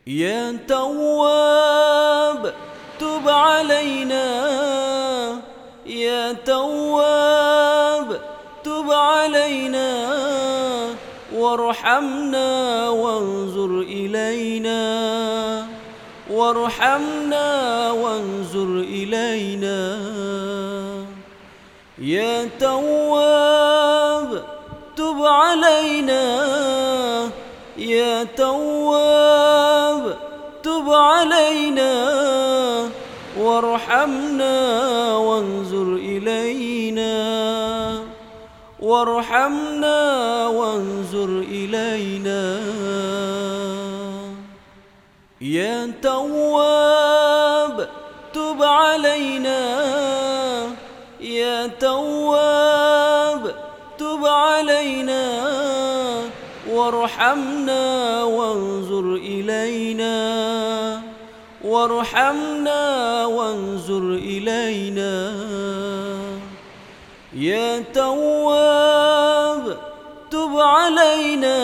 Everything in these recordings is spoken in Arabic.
يا تواب تب علينا، يا تواب تب علينا، وارحمنا وانظر إلينا، وارحمنا وانظر إلينا. يا تواب تب علينا، يا تواب تب علينا، وارحمنا وانظر إلينا، وارحمنا وانظر إلينا. يا تواب تب علينا، يا تواب تب علينا، وارحمنا وانظر إلينا، وارحمنا وانظر إلينا. يا تواب تب علينا،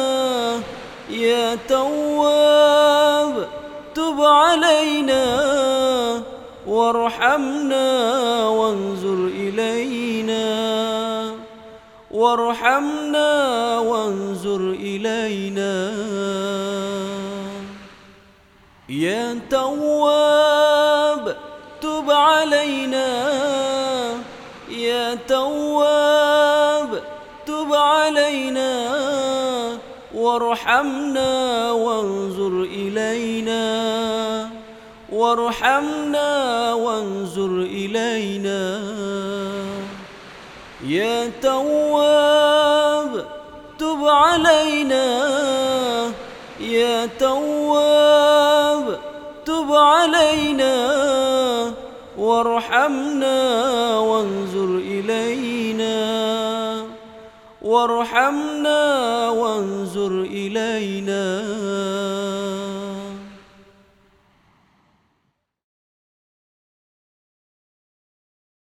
يا تواب تب علينا، وارحمنا وانظر إلينا، وارحمنا وانظر إلينا. يا تواب تب علينا، يا تواب تب علينا، وارحمنا وانظر إلينا، وارحمنا وانظر إلينا. يا تواب تب علينا، يا تواب تب علينا، وارحمنا وانظر إلينا، وارحمنا وانظر إلينا.